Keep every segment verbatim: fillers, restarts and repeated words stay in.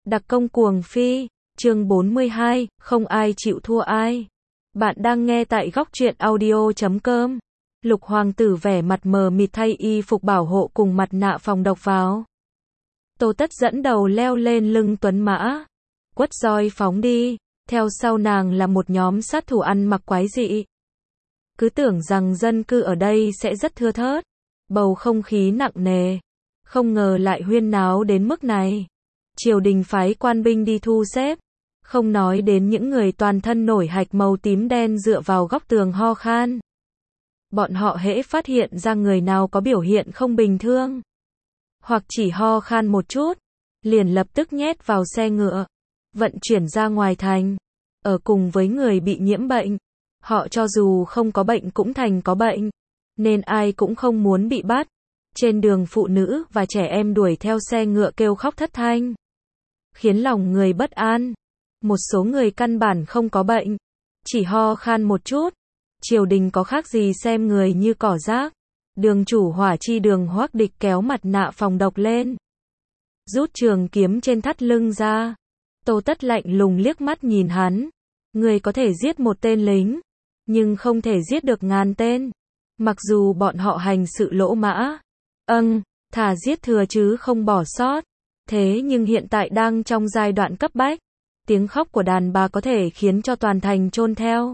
Đặc công cuồng phi, chương bốn mươi hai, không ai chịu thua ai. Bạn đang nghe tại góc truyện audio chấm com. Lục hoàng tử vẻ mặt mờ mịt thay y phục bảo hộ cùng mặt nạ phòng độc vào. Tô Tất dẫn đầu leo lên lưng tuấn mã. Quất roi phóng đi, theo sau nàng là một nhóm sát thủ ăn mặc quái dị. Cứ tưởng rằng dân cư ở đây sẽ rất thưa thớt, bầu không khí nặng nề. Không ngờ lại huyên náo đến mức này. Triều đình phái quan binh đi thu xếp. Không nói đến những người toàn thân nổi hạch màu tím đen dựa vào góc tường ho khan. Bọn họ hễ phát hiện ra người nào có biểu hiện không bình thường, hoặc chỉ ho khan một chút, liền lập tức nhét vào xe ngựa, vận chuyển ra ngoài thành. Ở cùng với người bị nhiễm bệnh, họ cho dù không có bệnh cũng thành có bệnh, nên ai cũng không muốn bị bắt. Trên đường phụ nữ và trẻ em đuổi theo xe ngựa kêu khóc thất thanh, khiến lòng người bất an. Một số người căn bản không có bệnh, chỉ ho khan một chút. Triều đình có khác gì xem người như cỏ rác. Đường chủ Hỏa Chi Đường Hoắc Địch kéo mặt nạ phòng độc lên, rút trường kiếm trên thắt lưng ra. Tô Tất lạnh lùng liếc mắt nhìn hắn. Người có thể giết một tên lính, nhưng không thể giết được ngàn tên. Mặc dù bọn họ hành sự lỗ mã, âng, thà giết thừa chứ không bỏ sót. Thế nhưng hiện tại đang trong giai đoạn cấp bách. Tiếng khóc của đàn bà có thể khiến cho toàn thành chôn theo.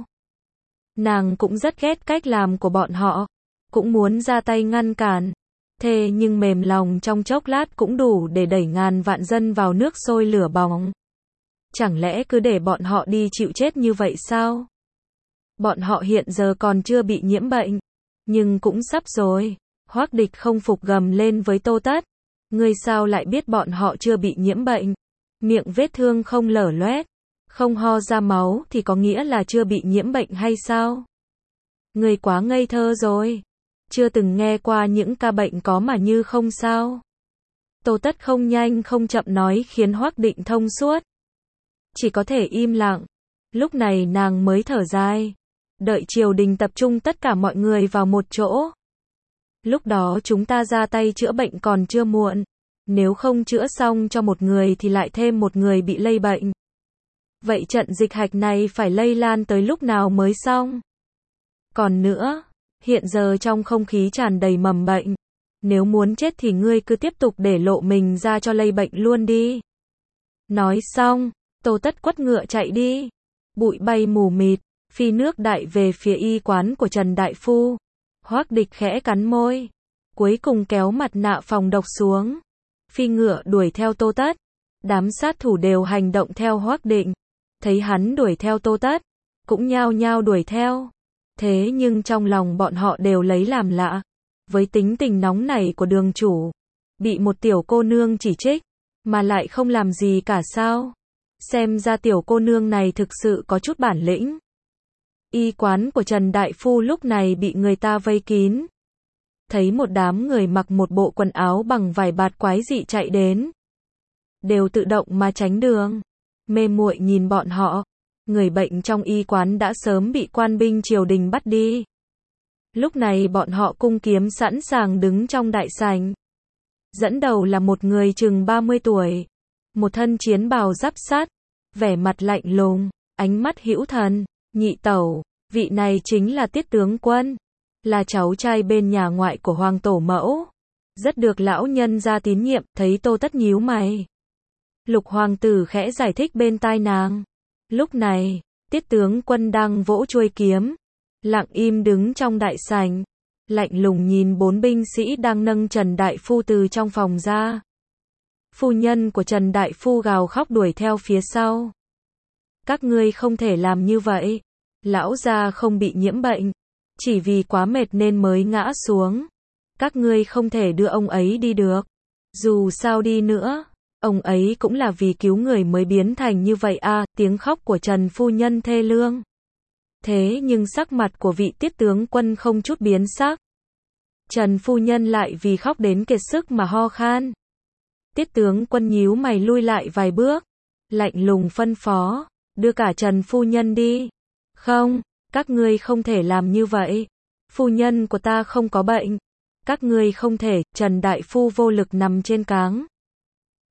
Nàng cũng rất ghét cách làm của bọn họ, cũng muốn ra tay ngăn cản. Thế nhưng mềm lòng trong chốc lát cũng đủ để đẩy ngàn vạn dân vào nước sôi lửa bỏng. Chẳng lẽ cứ để bọn họ đi chịu chết như vậy sao? Bọn họ hiện giờ còn chưa bị nhiễm bệnh, nhưng cũng sắp rồi. Hoắc Địch không phục gầm lên với Tô Tất. Ngươi sao lại biết bọn họ chưa bị nhiễm bệnh? Miệng vết thương không lở loét, không ho ra máu thì có nghĩa là chưa bị nhiễm bệnh hay sao? Ngươi quá ngây thơ rồi. Chưa từng nghe qua những ca bệnh có mà như không sao? Tô Tất không nhanh không chậm nói khiến Hoắc Định thông suốt. Chỉ có thể im lặng. Lúc này nàng mới thở dài. Đợi triều đình tập trung tất cả mọi người vào một chỗ. Lúc đó chúng ta ra tay chữa bệnh còn chưa muộn. Nếu không chữa xong cho một người thì lại thêm một người bị lây bệnh. Vậy trận dịch hạch này phải lây lan tới lúc nào mới xong? Còn nữa, hiện giờ trong không khí tràn đầy mầm bệnh. Nếu muốn chết thì ngươi cứ tiếp tục để lộ mình ra cho lây bệnh luôn đi. Nói xong, Tô Tất quất ngựa chạy đi. Bụi bay mù mịt, phi nước đại về phía y quán của Trần Đại Phu. Hoắc Địch khẽ cắn môi, cuối cùng kéo mặt nạ phòng độc xuống. Phi ngựa đuổi theo Tô Tất. Đám sát thủ đều hành động theo Hoắc Định. Thấy hắn đuổi theo Tô Tất, cũng nhao nhao đuổi theo. Thế nhưng trong lòng bọn họ đều lấy làm lạ. Với tính tình nóng nảy của đường chủ, bị một tiểu cô nương chỉ trích, mà lại không làm gì cả sao? Xem ra tiểu cô nương này thực sự có chút bản lĩnh. Y quán của Trần Đại Phu lúc này bị người ta vây kín. Thấy một đám người mặc một bộ quần áo bằng vải bạt quái dị chạy đến, đều tự động mà tránh đường. Mê muội nhìn bọn họ. Người bệnh trong y quán đã sớm bị quan binh triều đình bắt đi. Lúc này bọn họ cung kiếm sẵn sàng đứng trong đại sảnh. Dẫn đầu là một người chừng ba mươi tuổi, một thân chiến bào giáp sắt, vẻ mặt lạnh lùng, ánh mắt hữu thần. Nhị tẩu, vị này chính là Tiết tướng quân, là cháu trai bên nhà ngoại của hoàng tổ mẫu, rất được lão nhân gia tín nhiệm. Thấy Tô Tất nhíu mày, Lục hoàng tử khẽ giải thích bên tai nàng. Lúc này, Tiết tướng quân đang vỗ chuôi kiếm, lặng im đứng trong đại sảnh, lạnh lùng nhìn bốn binh sĩ đang nâng Trần Đại Phu từ trong phòng ra. Phu nhân của Trần Đại Phu gào khóc đuổi theo phía sau. Các ngươi không thể làm như vậy. Lão gia không bị nhiễm bệnh, chỉ vì quá mệt nên mới ngã xuống. Các ngươi không thể đưa ông ấy đi được. Dù sao đi nữa, ông ấy cũng là vì cứu người mới biến thành như vậy à. Tiếng khóc của Trần phu nhân thê lương. Thế nhưng sắc mặt của vị Tiết tướng quân không chút biến sắc. Trần phu nhân lại vì khóc đến kiệt sức mà ho khan. Tiết tướng quân nhíu mày lui lại vài bước, lạnh lùng phân phó, đưa cả Trần phu nhân đi. Không, các ngươi không thể làm như vậy. Phu nhân của ta không có bệnh. Các ngươi không thể. Trần Đại Phu vô lực nằm trên cáng.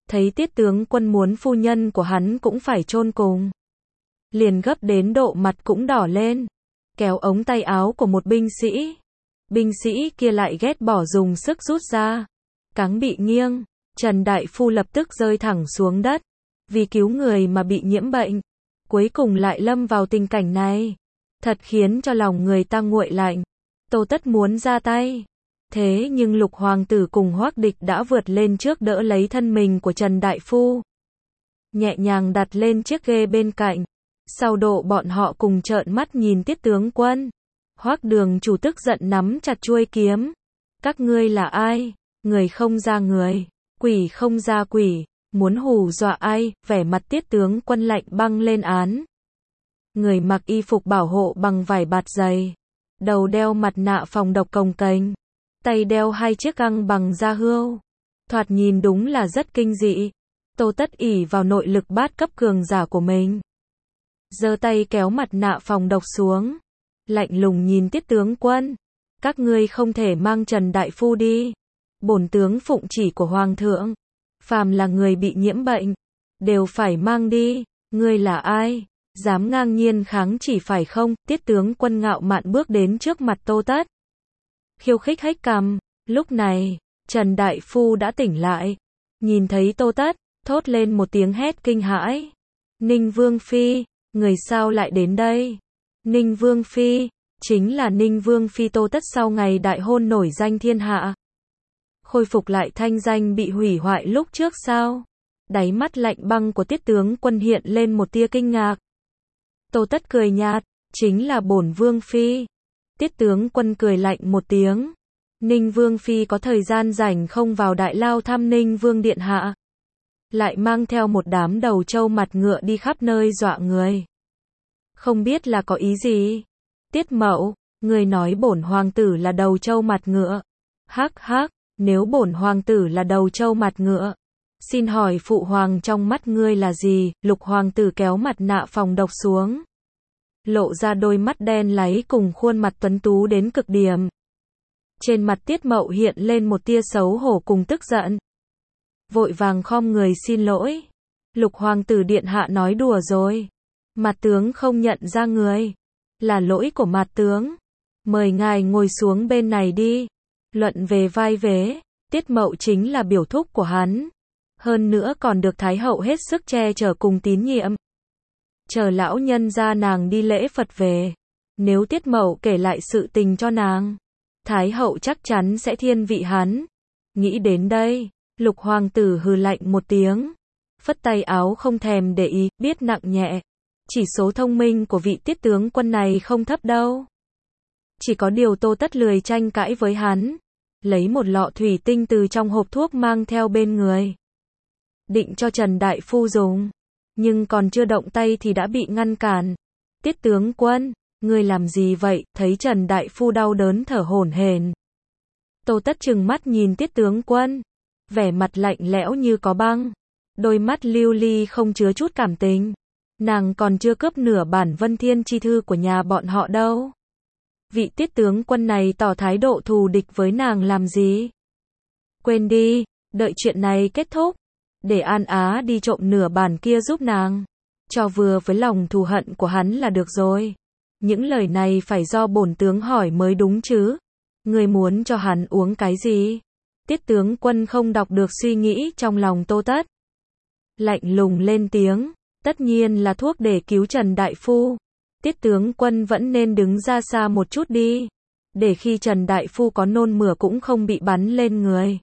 thấy tiết tướng quân muốn phu nhân của hắn cũng phải chôn cùng. Liền gấp đến độ mặt cũng đỏ lên, kéo ống tay áo của một binh sĩ. Binh sĩ kia lại ghét bỏ dùng sức rút ra. Cáng bị nghiêng, Trần Đại Phu lập tức rơi thẳng xuống đất. Vì cứu người mà bị nhiễm bệnh, cuối cùng lại lâm vào tình cảnh này. Thật khiến cho lòng người ta nguội lạnh. Tô Tất muốn ra tay. Thế nhưng Lục Hoàng tử cùng Hoắc Địch đã vượt lên trước đỡ lấy thân mình của Trần Đại Phu. Nhẹ nhàng đặt lên chiếc ghê bên cạnh. Sau độ bọn họ cùng trợn mắt nhìn tiết tướng quân. Hoắc Đường chủ tức giận nắm chặt chuôi kiếm. Các ngươi là ai? Người không ra người, quỷ không ra quỷ, muốn hù dọa ai? Vẻ mặt tiết tướng quân lạnh băng lên án. Người mặc y phục bảo hộ bằng vải bạt dày, đầu đeo mặt nạ phòng độc cồng kềnh, tay đeo hai chiếc găng bằng da hươu. Thoạt nhìn đúng là rất kinh dị. Tô Tất ỷ vào nội lực bát cấp cường giả của mình, giơ tay kéo mặt nạ phòng độc xuống, lạnh lùng nhìn tiết tướng quân. Các ngươi không thể mang Trần Đại Phu đi. Bổn tướng phụng chỉ của Hoàng thượng, phàm là người bị nhiễm bệnh, đều phải mang đi. Ngươi là ai? Dám ngang nhiên kháng chỉ phải không? Tiết tướng quân ngạo mạn bước đến trước mặt Tô Tất, khiêu khích hếch cằm. Lúc này, Trần Đại Phu đã tỉnh lại, nhìn thấy Tô Tất, thốt lên một tiếng hét kinh hãi. Ninh Vương Phi, người sao lại đến đây? Ninh Vương Phi, chính là Ninh Vương Phi Tô Tất sau ngày đại hôn nổi danh thiên hạ. Khôi phục lại thanh danh bị hủy hoại lúc trước sao? Đáy mắt lạnh băng của tiết tướng quân hiện lên một tia kinh ngạc. Tô Tất cười nhạt, chính là bổn Vương Phi. Tiết tướng quân cười lạnh một tiếng. Ninh Vương Phi có thời gian rảnh không vào đại lao thăm Ninh Vương Điện Hạ, lại mang theo một đám đầu trâu mặt ngựa đi khắp nơi dọa người. Không biết là có ý gì? Tiết Mậu, người nói bổn hoàng tử là đầu trâu mặt ngựa. Hắc hắc, nếu bổn hoàng tử là đầu trâu mặt ngựa, xin hỏi phụ hoàng trong mắt ngươi là gì? Lục hoàng tử kéo mặt nạ phòng độc xuống, lộ ra đôi mắt đen láy cùng khuôn mặt tuấn tú đến cực điểm. Trên mặt Tiết Mậu hiện lên một tia xấu hổ cùng tức giận. Vội vàng khom người xin lỗi. Lục hoàng tử điện hạ nói đùa rồi. Mạt tướng không nhận ra người. Là lỗi của Mạt tướng. Mời ngài ngồi xuống bên này đi. Luận về vai vế, Tiết Mậu chính là biểu thúc của hắn. Hơn nữa còn được Thái hậu hết sức che chở cùng tín nhiệm. Chờ lão nhân ra nàng đi lễ Phật về. Nếu Tiết Mậu kể lại sự tình cho nàng, Thái hậu chắc chắn sẽ thiên vị hắn. Nghĩ đến đây, Lục hoàng tử hừ lạnh một tiếng, phất tay áo không thèm để ý, biết nặng nhẹ. Chỉ số thông minh của vị tiết tướng quân này không thấp đâu. Chỉ có điều Tô Tất lười tranh cãi với hắn, lấy một lọ thủy tinh từ trong hộp thuốc mang theo bên người, định cho Trần Đại Phu dùng, nhưng còn chưa động tay thì đã bị ngăn cản. Tiết tướng quân, ngươi làm gì vậy? Thấy Trần Đại Phu đau đớn thở hổn hển, Tô Tất trừng mắt nhìn tiết tướng quân, vẻ mặt lạnh lẽo như có băng, đôi mắt lưu ly không chứa chút cảm tình. Nàng còn chưa cướp nửa bản Vân Thiên chi thư của nhà bọn họ đâu. Vị tiết tướng quân này tỏ thái độ thù địch với nàng làm gì? Quên đi, đợi chuyện này kết thúc, để An Á đi trộm nửa bản kia giúp nàng, cho vừa với lòng thù hận của hắn là được rồi. Những lời này phải do bổn tướng hỏi mới đúng chứ. Người muốn cho hắn uống cái gì? Tiết tướng quân không đọc được suy nghĩ trong lòng Tô Tất, lạnh lùng lên tiếng, tất nhiên là thuốc để cứu Trần Đại Phu. Tiết tướng quân vẫn nên đứng ra xa một chút đi, để khi Trần Đại Phu có nôn mửa cũng không bị bắn lên người,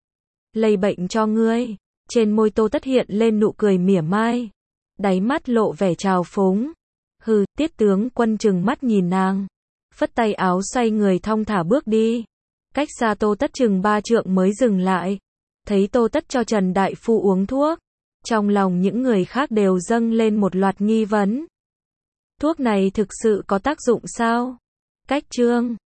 lây bệnh cho ngươi. Trên môi Tô Tất hiện lên nụ cười mỉa mai, đáy mắt lộ vẻ trào phúng. Hừ, tiết tướng quân trừng mắt nhìn nàng, phất tay áo xoay người thong thả bước đi. Cách xa Tô Tất chừng ba trượng mới dừng lại. Thấy Tô Tất cho Trần Đại Phu uống thuốc, trong lòng những người khác đều dâng lên một loạt nghi vấn. Thuốc này thực sự có tác dụng sao? Cách chương